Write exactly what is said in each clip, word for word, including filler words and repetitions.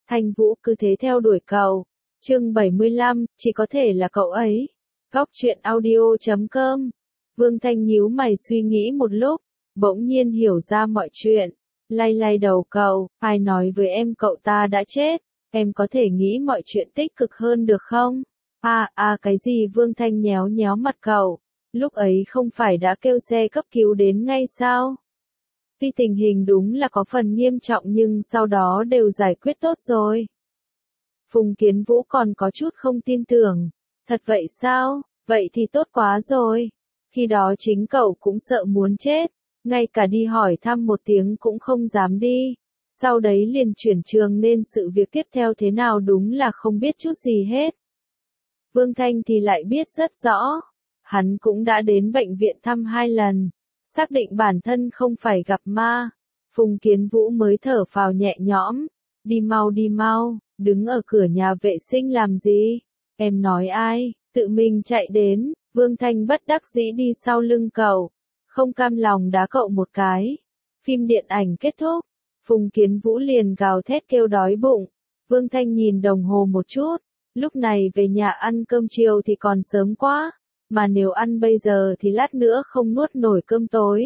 Thanh Vũ cứ thế theo đuổi cậu. Chương bảy mươi lăm, chỉ có thể là cậu ấy. Góc truyện audio chấm com. Vương Thanh nhíu mày suy nghĩ một lúc, bỗng nhiên hiểu ra mọi chuyện. Lay lay đầu cậu, ai nói với em cậu ta đã chết, em có thể nghĩ mọi chuyện tích cực hơn được không? À, à cái gì? Vương Thanh nhéo nhéo mặt cậu, lúc ấy không phải đã kêu xe cấp cứu đến ngay sao? Tuy tình hình đúng là có phần nghiêm trọng nhưng sau đó đều giải quyết tốt rồi. Phùng Kiến Vũ còn có chút không tin tưởng. Thật vậy sao? Vậy thì tốt quá rồi. Khi đó chính cậu cũng sợ muốn chết, ngay cả đi hỏi thăm một tiếng cũng không dám đi. Sau đấy liền chuyển trường nên sự việc tiếp theo thế nào đúng là không biết chút gì hết. Vương Thanh thì lại biết rất rõ. Hắn cũng đã đến bệnh viện thăm hai lần, xác định bản thân không phải gặp ma. Phùng Kiến Vũ mới thở phào nhẹ nhõm. Đi mau đi mau, đứng ở cửa nhà vệ sinh làm gì? Em nói ai? Tự mình chạy đến. Vương Thanh bất đắc dĩ đi sau lưng cậu, không cam lòng đá cậu một cái. Phim điện ảnh kết thúc, Phùng Kiến Vũ liền gào thét kêu đói bụng. Vương Thanh nhìn đồng hồ một chút, lúc này về nhà ăn cơm chiều thì còn sớm quá, mà nếu ăn bây giờ thì lát nữa không nuốt nổi cơm tối.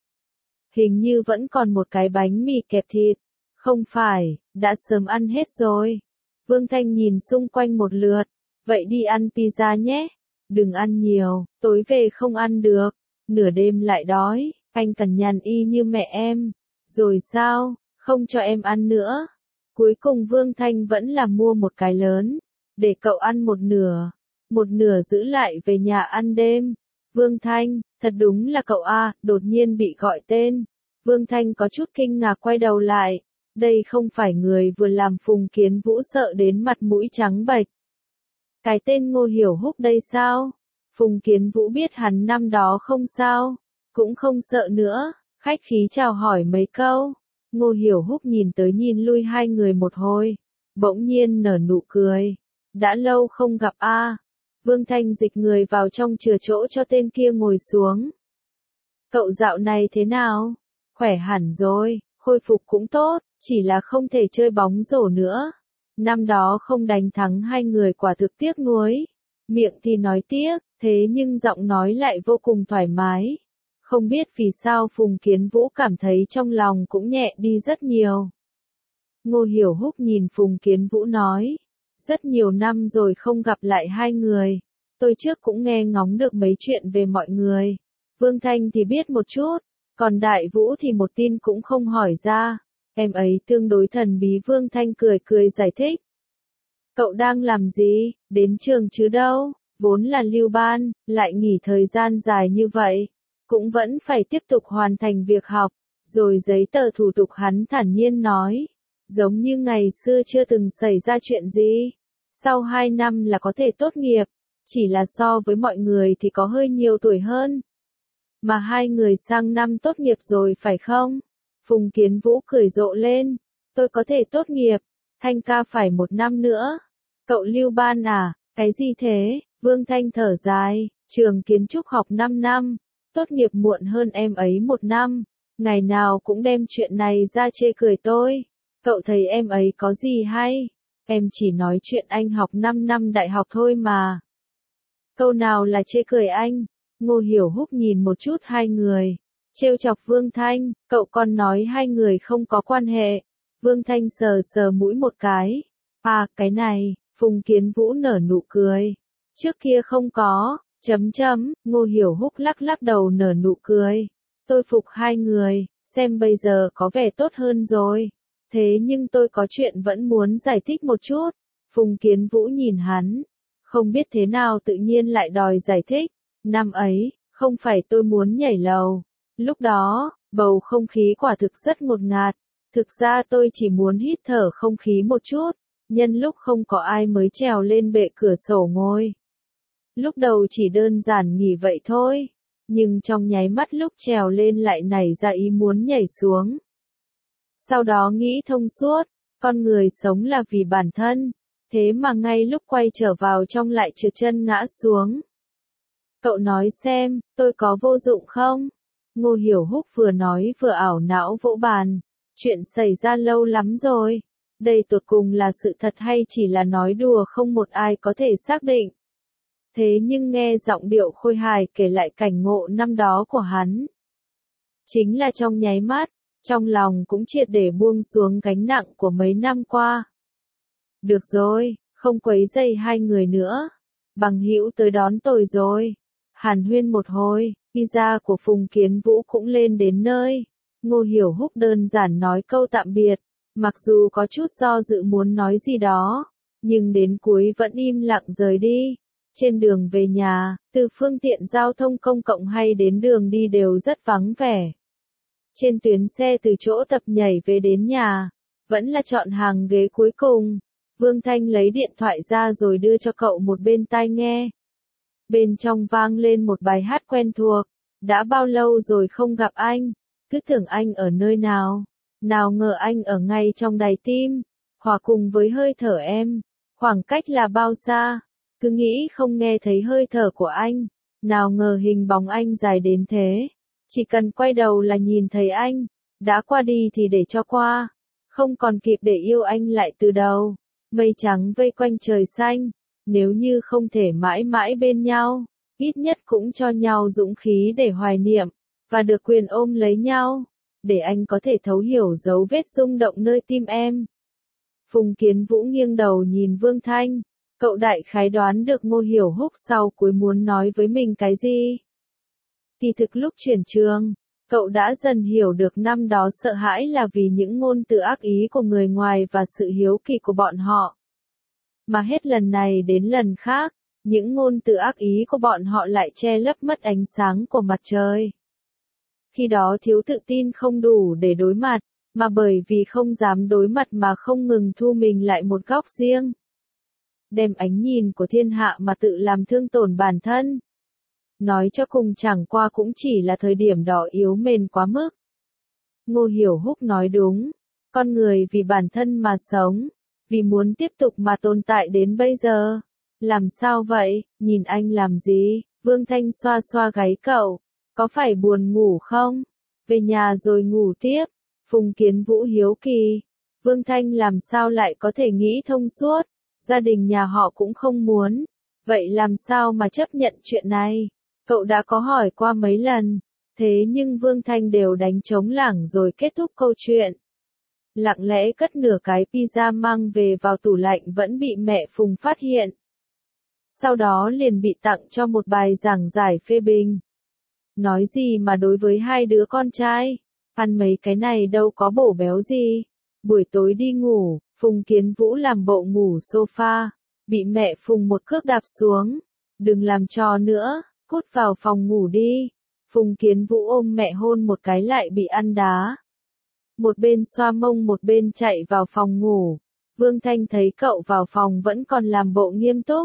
Hình như vẫn còn một cái bánh mì kẹp thịt, không phải, đã sớm ăn hết rồi. Vương Thanh nhìn xung quanh một lượt, vậy đi ăn pizza nhé. Đừng ăn nhiều, tối về không ăn được, nửa đêm lại đói, anh cằn nhằn y như mẹ em. Rồi sao, không cho em ăn nữa. Cuối cùng Vương Thanh vẫn là mua một cái lớn, để cậu ăn một nửa, một nửa giữ lại về nhà ăn đêm. Vương Thanh, thật đúng là cậu a. Đột nhiên bị gọi tên. Vương Thanh có chút kinh ngạc quay đầu lại, đây không phải người vừa làm Phùng Kiến Vũ sợ đến mặt mũi trắng bệch. Cái tên Ngô Hiểu Húc đây sao? Phùng Kiến Vũ biết hắn năm đó không sao, cũng không sợ nữa, khách khí chào hỏi mấy câu. Ngô Hiểu Húc nhìn tới nhìn lui hai người một hồi, bỗng nhiên nở nụ cười. Đã lâu không gặp a. À. Vương Thanh dịch người vào trong chừa chỗ cho tên kia ngồi xuống. Cậu dạo này thế nào? Khỏe hẳn rồi, khôi phục cũng tốt, chỉ là không thể chơi bóng rổ nữa. Năm đó không đánh thắng hai người quả thực tiếc nuối. Miệng thì nói tiếc, thế nhưng giọng nói lại vô cùng thoải mái. Không biết vì sao Phùng Kiến Vũ cảm thấy trong lòng cũng nhẹ đi rất nhiều. Ngô Hiểu Húc nhìn Phùng Kiến Vũ nói. Rất nhiều năm rồi không gặp lại hai người. Tôi trước cũng nghe ngóng được mấy chuyện về mọi người. Vương Thanh thì biết một chút, còn Đại Vũ thì một tin cũng không hỏi ra. Em ấy tương đối thần bí. Vương Thanh cười cười giải thích. Cậu đang làm gì? Đến trường chứ đâu? Vốn là lưu ban, lại nghỉ thời gian dài như vậy, cũng vẫn phải tiếp tục hoàn thành việc học, rồi giấy tờ thủ tục. Hắn thản nhiên nói, giống như ngày xưa chưa từng xảy ra chuyện gì. Sau hai năm là có thể tốt nghiệp, chỉ là so với mọi người thì có hơi nhiều tuổi hơn. Mà hai người sang năm tốt nghiệp rồi phải không? Phùng Kiến Vũ cười rộ lên, tôi có thể tốt nghiệp, Thanh ca phải một năm nữa. Cậu lưu ban à? Cái gì thế? Vương Thanh thở dài, trường kiến trúc học năm năm, tốt nghiệp muộn hơn em ấy một năm, ngày nào cũng đem chuyện này ra chê cười tôi. Cậu thấy em ấy có gì hay? Em chỉ nói chuyện anh học năm năm đại học thôi mà. Câu nào là chê cười anh? Ngô Hiểu Húc nhìn một chút hai người, trêu chọc Vương Thanh, cậu còn nói hai người không có quan hệ. Vương Thanh sờ sờ mũi một cái. À, cái này, Phùng Kiến Vũ nở nụ cười. Trước kia không có, chấm chấm, Ngô Hiểu Húc lắc lắc đầu nở nụ cười. Tôi phục hai người, xem bây giờ có vẻ tốt hơn rồi. Thế nhưng tôi có chuyện vẫn muốn giải thích một chút. Phùng Kiến Vũ nhìn hắn, không biết thế nào tự nhiên lại đòi giải thích. Năm ấy, không phải tôi muốn nhảy lầu. Lúc đó, bầu không khí quả thực rất ngột ngạt. Thực ra tôi chỉ muốn hít thở không khí một chút. Nhân lúc không có ai mới trèo lên bệ cửa sổ ngồi. Lúc đầu chỉ đơn giản nghỉ vậy thôi, nhưng trong nháy mắt lúc trèo lên lại nảy ra ý muốn nhảy xuống. Sau đó nghĩ thông suốt, con người sống là vì bản thân, thế mà ngay lúc quay trở vào trong lại trượt chân ngã xuống. Cậu nói xem, tôi có vô dụng không? Ngô Hiểu Húc vừa nói vừa ảo não vỗ bàn. Chuyện xảy ra lâu lắm rồi. Đây tột cùng là sự thật hay chỉ là nói đùa không một ai có thể xác định. Thế nhưng nghe giọng điệu khôi hài kể lại cảnh ngộ năm đó của hắn. Chính là trong nháy mắt, trong lòng cũng triệt để buông xuống gánh nặng của mấy năm qua. Được rồi, không quấy rầy hai người nữa. Bằng hữu tới đón tôi rồi. Hàn huyên một hồi, pizza của Phùng Kiến Vũ cũng lên đến nơi. Ngô Hiểu Húc đơn giản nói câu tạm biệt, mặc dù có chút do dự muốn nói gì đó, nhưng đến cuối vẫn im lặng rời đi. Trên đường về nhà, từ phương tiện giao thông công cộng hay đến đường đi đều rất vắng vẻ. Trên tuyến xe từ chỗ tập nhảy về đến nhà, vẫn là chọn hàng ghế cuối cùng. Vương Thanh lấy điện thoại ra rồi đưa cho cậu một bên tai nghe. Bên trong vang lên một bài hát quen thuộc. Đã bao lâu rồi không gặp anh, cứ tưởng anh ở nơi nào. Nào ngờ anh ở ngay trong đài tim, hòa cùng với hơi thở em. Khoảng cách là bao xa, cứ nghĩ không nghe thấy hơi thở của anh. Nào ngờ hình bóng anh dài đến thế. Chỉ cần quay đầu là nhìn thấy anh. Đã qua đi thì để cho qua. Không còn kịp để yêu anh lại từ đầu. Mây trắng vây quanh trời xanh. Nếu như không thể mãi mãi bên nhau, ít nhất cũng cho nhau dũng khí để hoài niệm, và được quyền ôm lấy nhau, để anh có thể thấu hiểu dấu vết rung động nơi tim em. Phùng Kiến Vũ nghiêng đầu nhìn Vương Thanh, cậu đại khái đoán được Ngô Hiểu Húc sau cuối muốn nói với mình cái gì. Kỳ thực lúc chuyển trường, cậu đã dần hiểu được năm đó sợ hãi là vì những ngôn từ ác ý của người ngoài và sự hiếu kỳ của bọn họ. Mà hết lần này đến lần khác, những ngôn từ ác ý của bọn họ lại che lấp mất ánh sáng của mặt trời. Khi đó thiếu tự tin không đủ để đối mặt, mà bởi vì không dám đối mặt mà không ngừng thu mình lại một góc riêng. Đem ánh nhìn của thiên hạ mà tự làm thương tổn bản thân. Nói cho cùng chẳng qua cũng chỉ là thời điểm đó yếu mềm quá mức. Ngô Hiểu Húc nói đúng, con người vì bản thân mà sống. Vì muốn tiếp tục mà tồn tại đến bây giờ. Làm sao vậy, nhìn anh làm gì? Vương Thanh xoa xoa gáy cậu. Có phải buồn ngủ không? Về nhà rồi ngủ tiếp. Phùng Kiến Vũ hiếu kỳ. Vương Thanh làm sao lại có thể nghĩ thông suốt? Gia đình nhà họ cũng không muốn. Vậy làm sao mà chấp nhận chuyện này? Cậu đã có hỏi qua mấy lần. Thế nhưng Vương Thanh đều đánh trống lảng rồi kết thúc câu chuyện. Lặng lẽ cất nửa cái pizza mang về vào tủ lạnh vẫn bị mẹ Phùng phát hiện. Sau đó liền bị tặng cho một bài giảng giải phê bình. Nói gì mà đối với hai đứa con trai, ăn mấy cái này đâu có bổ béo gì. Buổi tối đi ngủ, Phùng Kiến Vũ làm bộ ngủ sofa, bị mẹ Phùng một cước đạp xuống. Đừng làm trò nữa, cút vào phòng ngủ đi. Phùng Kiến Vũ ôm mẹ hôn một cái lại bị ăn đá. Một bên xoa mông một bên chạy vào phòng ngủ. Vương Thanh thấy cậu vào phòng vẫn còn làm bộ nghiêm túc.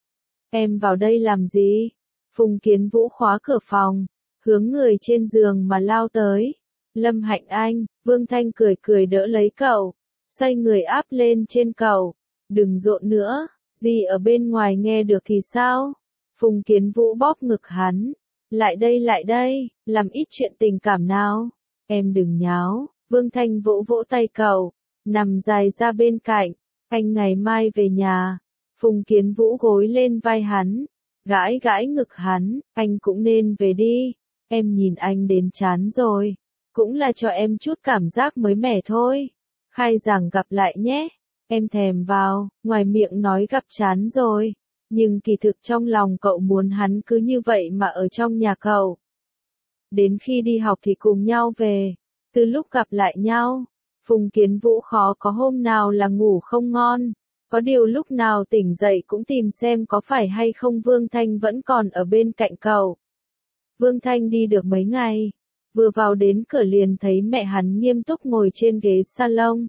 Em vào đây làm gì? Phùng Kiến Vũ khóa cửa phòng, hướng người trên giường mà lao tới. Lâm Hạnh Anh, Vương Thanh cười cười đỡ lấy cậu, xoay người áp lên trên cậu. Đừng rộn nữa, gì ở bên ngoài nghe được thì sao? Phùng Kiến Vũ bóp ngực hắn. Lại đây lại đây, làm ít chuyện tình cảm nào. Em đừng nháo. Vương Thanh vỗ vỗ tay cậu, nằm dài ra bên cạnh, anh ngày mai về nhà. Phùng Kiến Vũ gối lên vai hắn, gãi gãi ngực hắn, anh cũng nên về đi, em nhìn anh đến chán rồi, cũng là cho em chút cảm giác mới mẻ thôi. Khai giảng gặp lại nhé, em thèm vào, ngoài miệng nói gặp chán rồi, nhưng kỳ thực trong lòng cậu muốn hắn cứ như vậy mà ở trong nhà cậu. Đến khi đi học thì cùng nhau về. Từ lúc gặp lại nhau, Phùng Kiến Vũ khó có hôm nào là ngủ không ngon, có điều lúc nào tỉnh dậy cũng tìm xem có phải hay không Vương Thanh vẫn còn ở bên cạnh cậu. Vương Thanh đi được mấy ngày, vừa vào đến cửa liền thấy mẹ hắn nghiêm túc ngồi trên ghế salon.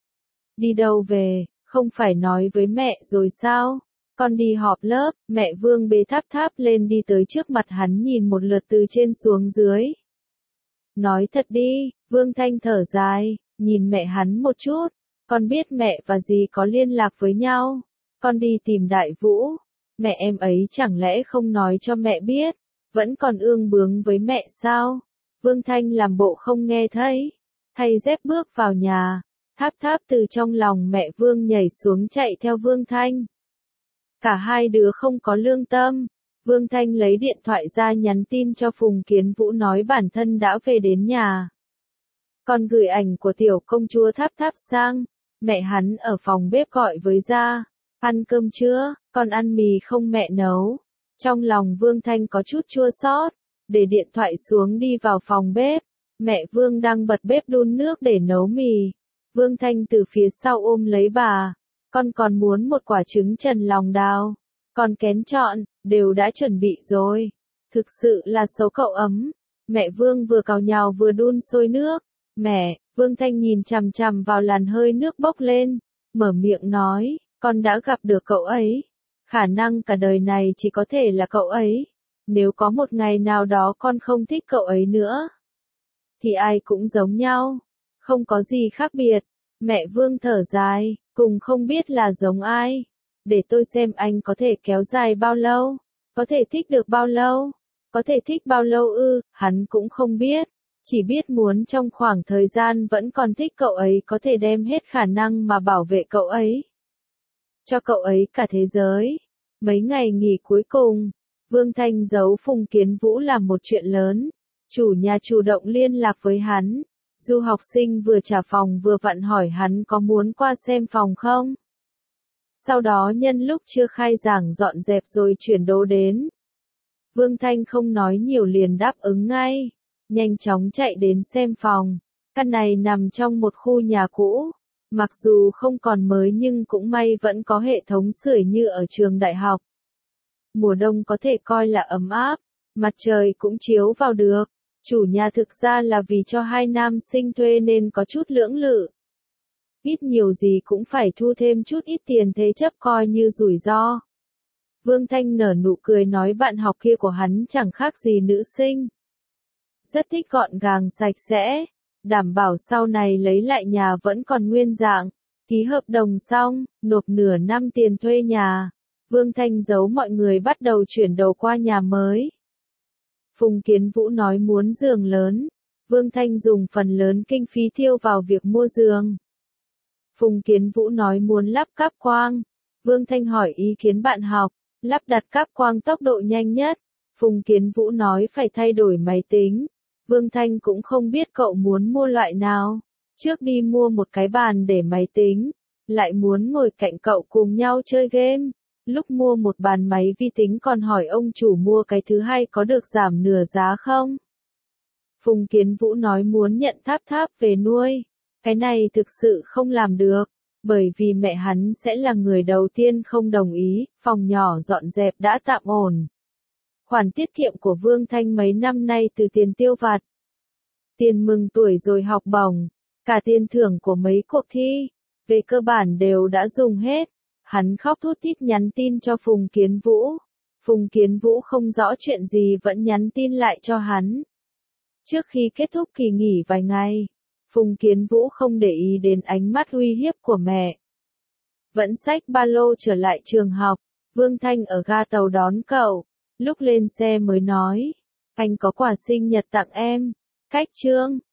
Đi đâu về, không phải nói với mẹ rồi sao? Con đi họp lớp, mẹ Vương bế tháp tháp lên đi tới trước mặt hắn nhìn một lượt từ trên xuống dưới. Nói thật đi, Vương Thanh thở dài, nhìn mẹ hắn một chút, con biết mẹ và dì có liên lạc với nhau, con đi tìm Đại Vũ, mẹ em ấy chẳng lẽ không nói cho mẹ biết, vẫn còn ương bướng với mẹ sao? Vương Thanh làm bộ không nghe thấy, thay dép bước vào nhà, Tháp Tháp từ trong lòng mẹ Vương nhảy xuống chạy theo Vương Thanh. Cả hai đứa không có lương tâm. Vương Thanh lấy điện thoại ra nhắn tin cho Phùng Kiến Vũ nói bản thân đã về đến nhà. Còn gửi ảnh của tiểu công chúa Tháp Tháp sang. Mẹ hắn ở phòng bếp gọi với ra. Ăn cơm chưa, con ăn mì không mẹ nấu. Trong lòng Vương Thanh có chút chua xót, để điện thoại xuống đi vào phòng bếp. Mẹ Vương đang bật bếp đun nước để nấu mì. Vương Thanh từ phía sau ôm lấy bà. Con còn muốn một quả trứng trần lòng đào. Con kén chọn, đều đã chuẩn bị rồi. Thực sự là xấu cậu ấm. Mẹ Vương vừa cào nhào vừa đun sôi nước. Mẹ, Vương Thanh nhìn chằm chằm vào làn hơi nước bốc lên. Mở miệng nói, con đã gặp được cậu ấy. Khả năng cả đời này chỉ có thể là cậu ấy. Nếu có một ngày nào đó con không thích cậu ấy nữa, thì ai cũng giống nhau. Không có gì khác biệt. Mẹ Vương thở dài, cùng không biết là giống ai. Để tôi xem anh có thể kéo dài bao lâu. Có thể thích được bao lâu. Có thể thích bao lâu ư, hắn cũng không biết. Chỉ biết muốn trong khoảng thời gian vẫn còn thích cậu ấy có thể đem hết khả năng mà bảo vệ cậu ấy. Cho cậu ấy cả thế giới. Mấy ngày nghỉ cuối cùng, Vương Thanh giấu Phùng Kiến Vũ làm một chuyện lớn. Chủ nhà chủ động liên lạc với hắn. Du học sinh vừa trả phòng vừa vặn hỏi hắn có muốn qua xem phòng không. Sau đó nhân lúc chưa khai giảng dọn dẹp rồi chuyển đồ đến. Vương Thanh không nói nhiều liền đáp ứng ngay. Nhanh chóng chạy đến xem phòng. Căn này nằm trong một khu nhà cũ. Mặc dù không còn mới nhưng cũng may vẫn có hệ thống sưởi như ở trường đại học. Mùa đông có thể coi là ấm áp. Mặt trời cũng chiếu vào được. Chủ nhà thực ra là vì cho hai nam sinh thuê nên có chút lưỡng lự. Ít nhiều gì cũng phải thu thêm chút ít tiền thế chấp coi như rủi ro. Vương Thanh nở nụ cười nói bạn học kia của hắn chẳng khác gì nữ sinh. Rất thích gọn gàng sạch sẽ. Đảm bảo sau này lấy lại nhà vẫn còn nguyên dạng. Ký hợp đồng xong, nộp nửa năm tiền thuê nhà. Vương Thanh giấu mọi người bắt đầu chuyển đồ qua nhà mới. Phùng Kiến Vũ nói muốn giường lớn. Vương Thanh dùng phần lớn kinh phí tiêu vào việc mua giường. Phùng Kiến Vũ nói muốn lắp cáp quang. Vương Thanh hỏi ý kiến bạn học. Lắp đặt cáp quang tốc độ nhanh nhất. Phùng Kiến Vũ nói phải thay đổi máy tính. Vương Thanh cũng không biết cậu muốn mua loại nào. Trước đi mua một cái bàn để máy tính. Lại muốn ngồi cạnh cậu cùng nhau chơi game. Lúc mua một bàn máy vi tính còn hỏi ông chủ mua cái thứ hai có được giảm nửa giá không? Phùng Kiến Vũ nói muốn nhận Tháp Tháp về nuôi. Cái này thực sự không làm được. Bởi vì mẹ hắn sẽ là người đầu tiên không đồng ý. Phòng nhỏ dọn dẹp đã tạm ổn. Khoản tiết kiệm của Vương Thanh mấy năm nay từ tiền tiêu vặt. Tiền mừng tuổi rồi học bổng. Cả tiền thưởng của mấy cuộc thi. Về cơ bản đều đã dùng hết. Hắn khóc thút thít nhắn tin cho Phùng Kiến Vũ. Phùng Kiến Vũ không rõ chuyện gì vẫn nhắn tin lại cho hắn. Trước khi kết thúc kỳ nghỉ vài ngày, Phùng Kiến Vũ không để ý đến ánh mắt uy hiếp của mẹ. Vẫn xách ba lô trở lại trường học. Vương Thanh ở ga tàu đón cậu. Lúc lên xe mới nói. Anh có quà sinh nhật tặng em. Cách trương.